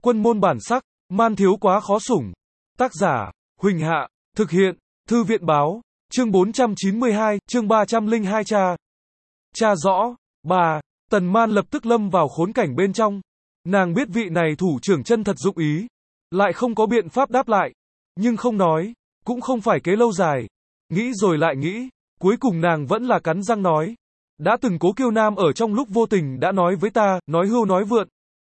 Quân môn bản sắc, man thiếu quá khó sủng. Tác giả, Huỳnh Hạ, thực hiện, Thư viện báo, chương 492, chương 302 tra. Tra rõ, bà, Tần Man lập tức lâm vào khốn cảnh bên trong. Nàng biết vị này thủ trưởng chân thật dụng ý, lại không có biện pháp đáp lại, nhưng không nói, cũng không phải kế lâu dài. Nghĩ rồi lại nghĩ, cuối cùng nàng vẫn là cắn răng nói. Đã từng Cố Kiêu Nam ở trong lúc vô tình đã nói với ta, nói hưu nói vượn.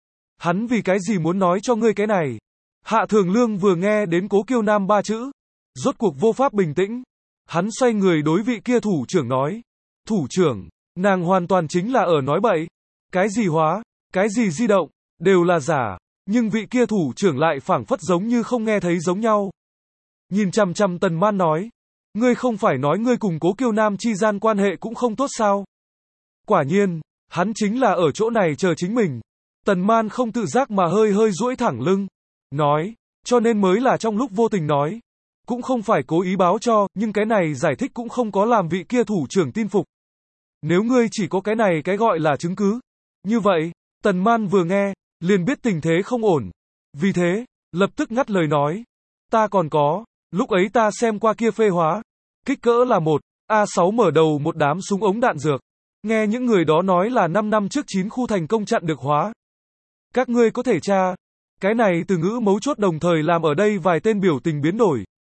Hắn vì cái gì muốn nói cho ngươi cái này? Hạ Thường Lương vừa nghe đến Cố Kiêu Nam ba chữ, rốt cuộc vô pháp bình tĩnh. Hắn xoay người đối vị kia thủ trưởng nói. Thủ trưởng, nàng hoàn toàn chính là ở nói bậy. Cái gì hóa, cái gì di động, đều là giả. Nhưng vị kia thủ trưởng lại phảng phất giống như không nghe thấy giống nhau. Nhìn chằm chằm Tần Man nói. Ngươi không phải nói ngươi cùng Cố Kiêu Nam chi gian quan hệ cũng không tốt sao? Quả nhiên, hắn chính là ở chỗ này chờ chính mình. Tần Man không tự giác mà hơi hơi duỗi thẳng lưng. Nói, cho nên mới là trong lúc vô tình nói. Cũng không phải cố ý báo cho, nhưng cái này giải thích cũng không có làm vị kia thủ trưởng tin phục. Nếu ngươi chỉ có cái này cái gọi là chứng cứ. Như vậy, Tần Man vừa nghe, liền biết tình thế không ổn. Vì thế, lập tức ngắt lời nói. Ta còn có, lúc ấy ta xem qua kia phê hóa. Kích cỡ là một A6 mở đầu một đám súng ống đạn dược. Nghe những người đó nói là 5 năm trước 9 khu thành công chặn được hóa. Các ngươi có thể tra. Cái này từ ngữ mấu chốt đồng thời làm ở đây vài tên biểu tình biến đổi.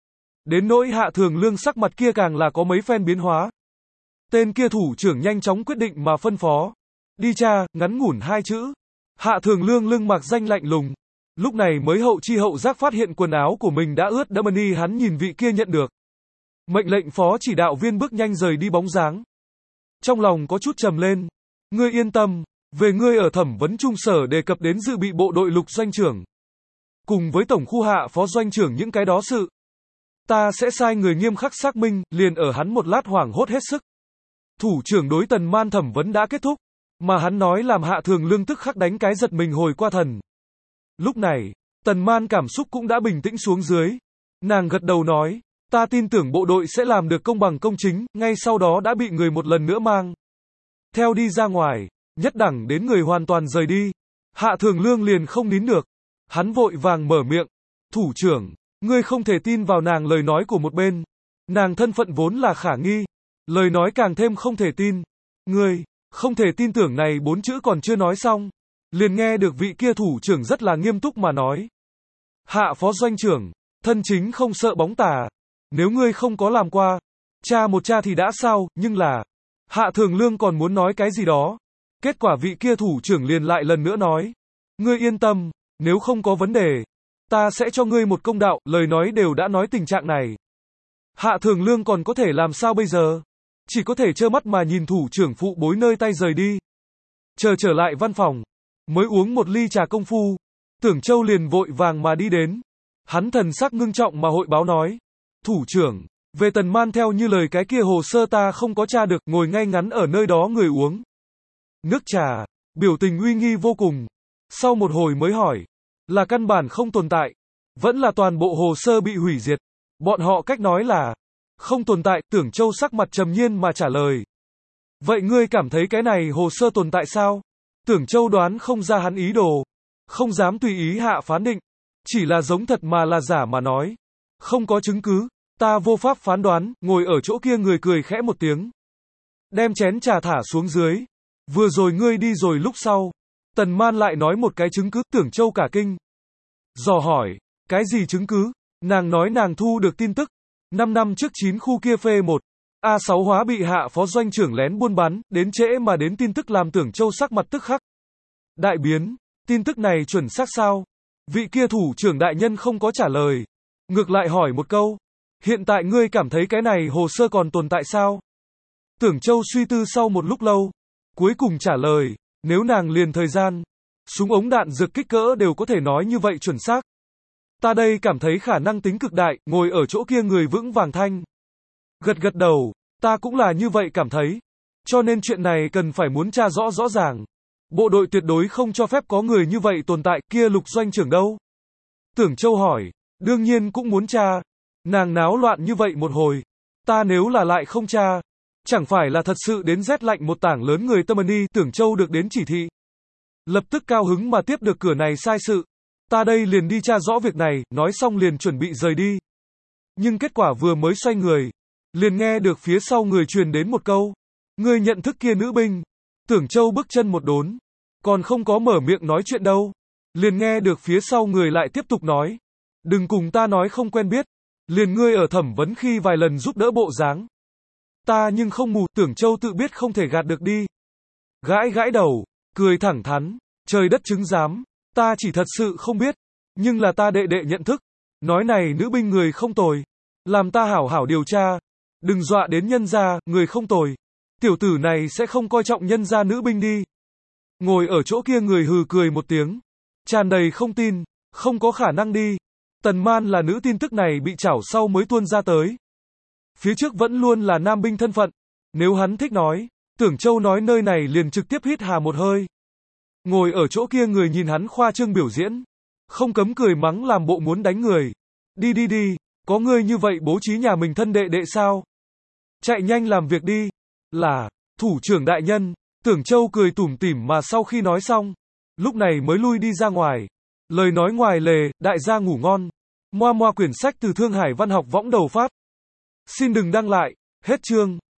Đến nỗi Hạ Thường Lương sắc mặt kia càng là có mấy phen biến hóa. Tên kia thủ trưởng nhanh chóng quyết định mà phân phó. Đi tra, ngắn ngủn hai chữ. Hạ Thường Lương lưng mặc danh lạnh lùng. Lúc này mới hậu chi hậu giác phát hiện quần áo của mình đã ướt đẫm y, hắn nhìn vị kia nhận được mệnh lệnh phó chỉ đạo viên bước nhanh rời đi bóng dáng. Trong lòng có chút trầm lên. Ngươi yên tâm, về ngươi ở thẩm vấn trung sở đề cập đến dự bị bộ đội Lục doanh trưởng. Cùng với tổng khu Hạ phó doanh trưởng những cái đó sự. Ta sẽ sai người nghiêm khắc xác minh, liền ở hắn một lát hoảng hốt hết sức. Thủ trưởng đối Tần Man thẩm vấn đã kết thúc, mà hắn nói làm Hạ Thường Lương tức khắc đánh cái giật mình hồi qua thần. Lúc này, Tần Man cảm xúc cũng đã bình tĩnh xuống dưới. Nàng gật đầu nói, ta tin tưởng bộ đội sẽ làm được công bằng công chính, ngay sau đó đã bị người một lần nữa mang theo đi ra ngoài, nhất đẳng đến người hoàn toàn rời đi. Hạ Thường Lương liền không nín được. Hắn vội vàng mở miệng. Thủ trưởng, ngươi không thể tin vào nàng lời nói của một bên. Nàng thân phận vốn là khả nghi. Lời nói càng thêm không thể tin. Ngươi, không thể tin tưởng này 4 chữ còn chưa nói xong. Liền nghe được vị kia thủ trưởng rất là nghiêm túc mà nói. Hạ phó doanh trưởng, thân chính không sợ bóng tà. Nếu ngươi không có làm qua, tra một tra thì đã sao, nhưng là... Hạ Thường Lương còn muốn nói cái gì đó. Kết quả vị kia thủ trưởng liền lại lần nữa nói. Ngươi yên tâm, nếu không có vấn đề, ta sẽ cho ngươi một công đạo, lời nói đều đã nói tình trạng này. Hạ Thường Lương còn có thể làm sao bây giờ? Chỉ có thể trơ mắt mà nhìn thủ trưởng phụ bối nơi tay rời đi. Chờ trở lại văn phòng, mới uống một ly trà công phu, Tưởng Châu liền vội vàng mà đi đến. Hắn thần sắc ngưng trọng mà hội báo nói. Thủ trưởng, về Tần Man theo như lời cái kia hồ sơ ta không có tra được, ngồi ngay ngắn ở nơi đó người uống nước trà, biểu tình uy nghi vô cùng. Sau một hồi mới hỏi, là căn bản không tồn tại, vẫn là toàn bộ hồ sơ bị hủy diệt. Bọn họ cách nói là không tồn tại. Tưởng Châu sắc mặt trầm nhiên mà trả lời. Vậy ngươi cảm thấy cái này hồ sơ tồn tại sao? Tưởng Châu đoán không ra hắn ý đồ, không dám tùy ý hạ phán định, chỉ là giống thật mà là giả mà nói. Không có chứng cứ, ta vô pháp phán đoán. Ngồi ở chỗ kia người cười khẽ một tiếng, đem chén trà thả xuống dưới. Vừa rồi ngươi đi rồi lúc sau, Tần Man lại nói một cái chứng cứ. Tưởng Châu cả kinh, dò hỏi, cái gì chứng cứ? Nàng nói nàng thu được tin tức, 5 năm trước 9 khu kia phê 1 A6 hóa bị Hạ phó doanh trưởng lén buôn bán, đến trễ mà đến tin tức làm Tưởng Châu sắc mặt tức khắc đại biến. Tin tức này chuẩn xác sao? Vị kia thủ trưởng đại nhân không có trả lời, ngược lại hỏi một câu, hiện tại ngươi cảm thấy cái này hồ sơ còn tồn tại sao? Tưởng Châu suy tư sau một lúc lâu, cuối cùng trả lời, nếu nàng liền thời gian, súng ống đạn dược kích cỡ đều có thể nói như vậy chuẩn xác. Ta đây cảm thấy khả năng tính cực đại. Ngồi ở chỗ kia người vững vàng thanh gật gật đầu, ta cũng là như vậy cảm thấy. Cho nên chuyện này cần phải muốn tra rõ rõ ràng. Bộ đội tuyệt đối không cho phép có người như vậy tồn tại. Kia Lục doanh trưởng đâu? Tưởng Châu hỏi. Đương nhiên cũng muốn tra. Nàng náo loạn như vậy một hồi, ta nếu là lại không tra, chẳng phải là thật sự đến rét lạnh một tảng lớn người tâm ni. Tưởng Châu được đến chỉ thị, lập tức cao hứng mà tiếp được cửa này sai sự. Ta đây liền đi tra rõ việc này, nói xong liền chuẩn bị rời đi. Nhưng kết quả vừa mới xoay người, liền nghe được phía sau người truyền đến một câu. Ngươi nhận thức kia nữ binh. Tưởng Châu bước chân một đốn. Còn không có mở miệng nói chuyện đâu. Liền nghe được phía sau người lại tiếp tục nói. Đừng cùng ta nói không quen biết. Liền ngươi ở thẩm vấn khi vài lần giúp đỡ bộ dáng. Ta nhưng không mù, Tưởng Châu tự biết không thể gạt được đi. Gãi gãi đầu, cười thẳng thắn. Trời đất chứng giám, ta chỉ thật sự không biết. Nhưng là ta đệ đệ nhận thức. Nói này nữ binh người không tồi. Làm ta hảo hảo điều tra. Đừng dọa đến nhân gia, người không tồi. Tiểu tử này sẽ không coi trọng nhân gia nữ binh đi. Ngồi ở chỗ kia người hừ cười một tiếng. Tràn đầy không tin, không có khả năng đi. Tần Man là nữ, tin tức này bị chảo sau mới tuôn ra tới. Phía trước vẫn luôn là nam binh thân phận. Nếu hắn thích nói, Tưởng Châu nói nơi này liền trực tiếp hít hà một hơi. Ngồi ở chỗ kia người nhìn hắn khoa trương biểu diễn. Không cấm cười mắng làm bộ muốn đánh người. Đi đi đi, có ngươi như vậy bố trí nhà mình thân đệ đệ sao? Chạy nhanh làm việc đi. Là, thủ trưởng đại nhân. Tưởng Châu cười tủm tỉm mà sau khi nói xong, lúc này mới lui đi ra ngoài. Lời nói ngoài lề, đại gia ngủ ngon. Moa moa quyển sách từ Thương Hải Văn học võng đầu phát. Xin đừng đăng lại, hết chương.